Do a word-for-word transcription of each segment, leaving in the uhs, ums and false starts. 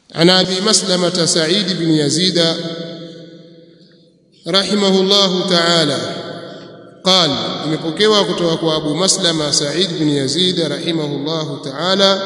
عن أبي مسلمة سعيد بن يزيد رحمه الله تعالى قال imepokewa kutoka kwa Abu Maslama Sa'id bin Yazid rahimahullah ta'ala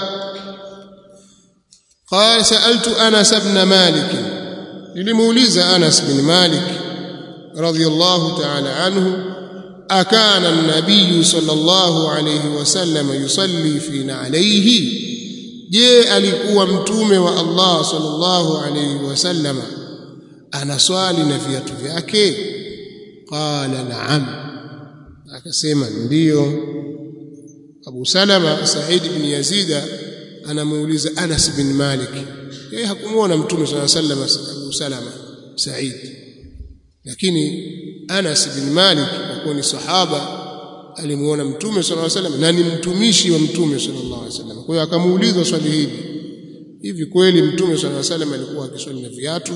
قال سألت أنس بن مالك nilimuuliza Anas bin Malik radhiyallahu ta'ala anhu akana an-nabiy sallallahu alayhi wasallam yusalli fina alayhi je alikuwa mtume wa Allah sallallahu alayhi wasallam anaswali na viatu vyake qala na'am akasema ndio Abu Salama Sa'id ibn Yazid anamuuliza Anas bin Malik yeye hakumuona mtume sallallahu alayhi wasallam Abu Salama Sa'id lakini Anas bin Malik kwa ni sahaba alimuona mtume sallallahu alayhi wasallam na ni mtumishi wa mtume sallallahu alayhi wasallam kwa hiyo akamuuliza swali hili hivi kweli mtume sallallahu alayhi wasallam alikuwa akiswali na viatu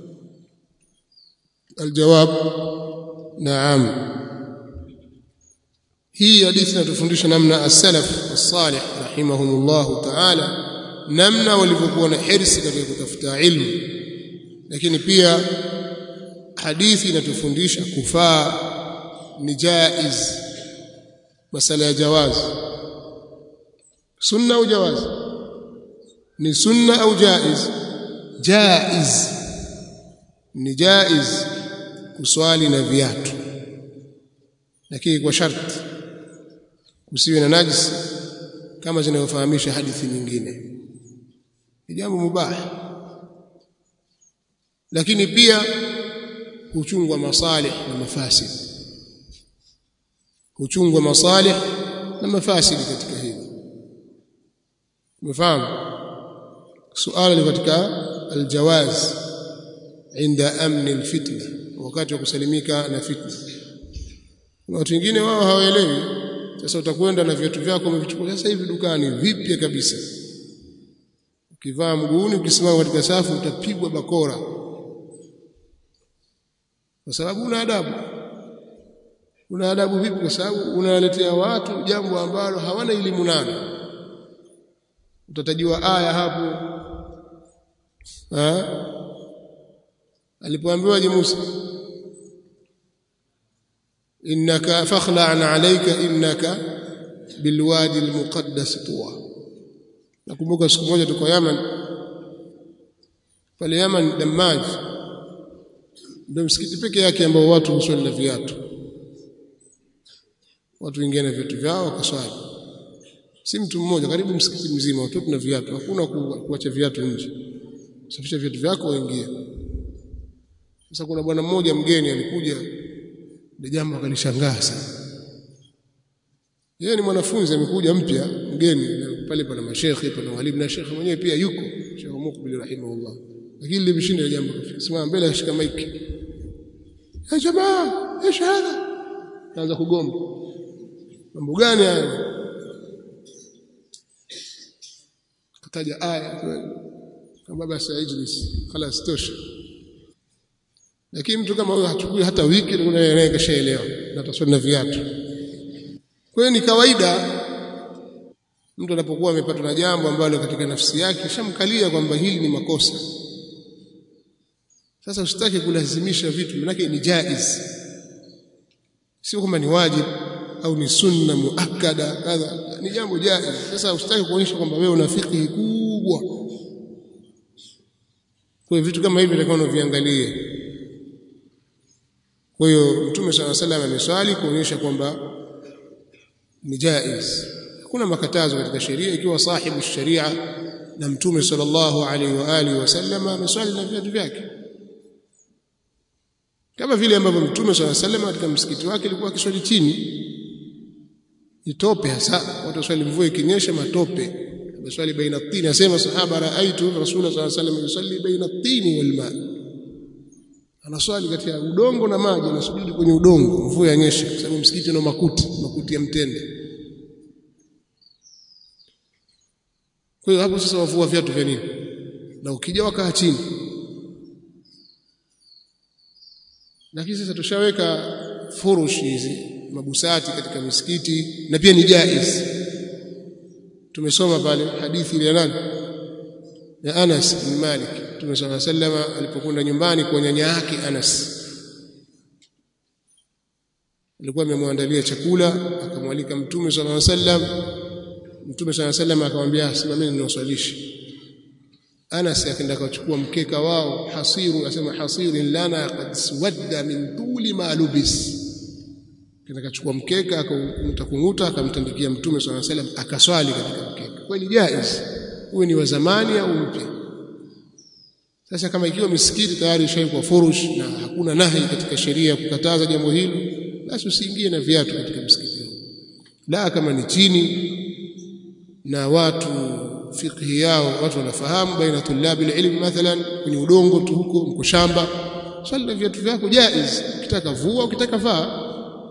aljawab naam hii hadithi inatufundisha namna as-salaf as-salih rahimahumullah ta'ala namna walivyokuwa na hirsi katika kutafuta ilmu lakini pia hadithi inatufundisha kufaa ni jaiz masala ya jawaz sunna au jawaz ni sunna au jaiz jaiz ni jaiz kuswali na viatu lakini kwa sharti usiwe na najisi kama zinazofahamisha hadithi nyingine ni jambo mubah lakini pia huchungwa masalih na mafasid huchungwa masalih na mafasid katika hili umefahamu suala ni katika aljawaz inda amn alfitna wakati wa kusalimika na fitna watu wengine wao hawaelewi sasa utakwenda na viatu vyako umevichukua sasa hivi dukani vipya kabisa ukivaa mguuni ukisimama katika safu utapigwa bakora kwa sababu una adabu una adabu vipi kwa sababu unaletea watu jambo ambalo hawana elimu nalo utatajiwa aya hapo ha alipoambiwa je Musa innaka fakhla'na alayka innaka bilwadi almuqaddas tuwa nakumbuka siku moja tuko Yaman pale Yaman Damaj ndio msikiti peke yake ambao watu huswali na viatu watu wengine na viatu vyao wakaswali si mtu mmoja karibu msikiti mzima watu na viatu hakuna kuacha viatu nje safisha viatu vyako waingie sasa kuna bwana mmoja mgeni alikuja ndio jambo akalishangaa sana yeye ni mwanafunzi amekuja mpya mgeni pale pana mashekhi pana walimu na shekhi mwenyewe pia yuko Sheikh Mukbil rahimahullah lakini limshinda jambo simama mbele ashika maiki ya jamaa ايش هذا kaanza kugomba mambo gani hayo kataja aya kama basi ajlis خلاص tosha lakini mtu kama huyo hachukui hata wiki unaye kashaelewa na taswali na viatu kwa hiyo ni kawaida mtu anapokuwa amepatwa na jambo ambalo katika nafsi yake shamkalia kwamba hili ni makosa sasa usitaki kulazimisha vitu manake ni jaiz sio kama ni wajib au ni sunna muakkada kadha ni jambo jaiz sasa usitaki kuonyesha kwamba wewe una fikhi kubwa kwa hiyo vitu kama hivi ndio unaviangalie kwa hiyo Mtume صلى الله عليه وسلم ameswali kuonyesha kwamba ni jaiz hakuna makatazo katika sheria ikiwa sahibu sharia na Mtume sallallahu alaihi wa alihi wasallam ameswali na viatu vyake kama vile ambavyo Mtume صلى الله عليه وسلم katika msikiti wake alikuwa akiswali chini itope hasa watu swali mvua ikinyesha matope ameswali baina at-tin asema sahaba raaitu rasul sallallahu alaihi wasallam yusalli baina at-tin wal ma anaswali kati ya udongo na maji anasujudi kwenye udongo mvua yanyesha kwa sababu msikiti una makuti makuti ya mtende kwa hiyo hapo sasa wavua viatu vya nini na ukija wakaa chini lakini sasa tushaweka furushi hizi mabusati katika misikiti na pia ni jaiz tumesoma pale hadithi ile nani ya Anas bin Malik. Mtume sallallahu alayhi wasallam alipokwenda nyumbani kwa nyanya yake Anas, alikuwa amemwandalia chakula, akamwalika Mtume sallallahu alayhi wasallam. Mtume sallallahu alayhi wasallam akamwambia simameni niwaswalishe. Anas akaenda akachukua mkeka wao, hasiru, asema hasirin lana qad swadda min tuli ma lubis. Kenda akachukua mkeka akamtakunguta akamtandikia Mtume sallallahu alayhi wasallam akaswali katika mkeka. Kweli jaiz, uwe ni wa zamani au mpya. Sasa kama ikiwa misikiti tayari ishaikuwa furush na hakuna nahi katika sheria kukataza jambo hilo, basi usiingie na viatu katika msikiti. La kama ni chini na watu fiqhi yao watu wanafahamu baina tulabi ilmu, mathalan kwenye udongo tu huko mko shamba, swali na viatu vyako jaiz, ukitaka vua ukitaka vaa.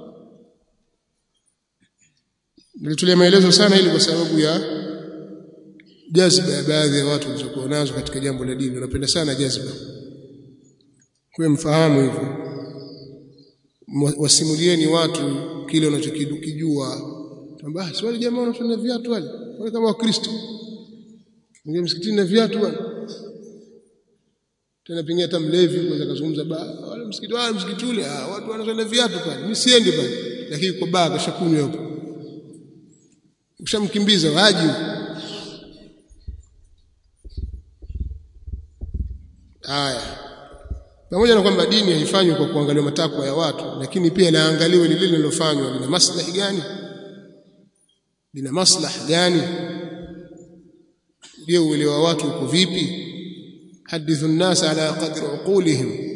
Nilitolea maelezo sana ili kwa sababu ya jazba ya baadhi ya watu walizokuwa nazo katika jambo la dini. Wanapenda sana jazba, kwa mfahamu hivyo. Wasimulieni watu kile wanachokijua. Kwamba swali jamaa wanafanya viatu wale wale kama Wakristo, ingia msikitini na viatu wale, tena pengine hata mlevi kwanza kazungumza ba wale msikiti wale msikiti ule, ah watu wanafanya viatu pale, mimi siendi pale, lakini kwa baa kashakunywa hapo, ushamkimbiza waji. Haya, pamoja na kwamba dini haifanywi kwa kuangalia matakwa ya watu, lakini pia inaangaliwa lile linalofanywa lina maslahi gani, lina maslahi gani. Je, uelewa watu uko vipi? Hadithu an-nas ala qadri uqulihim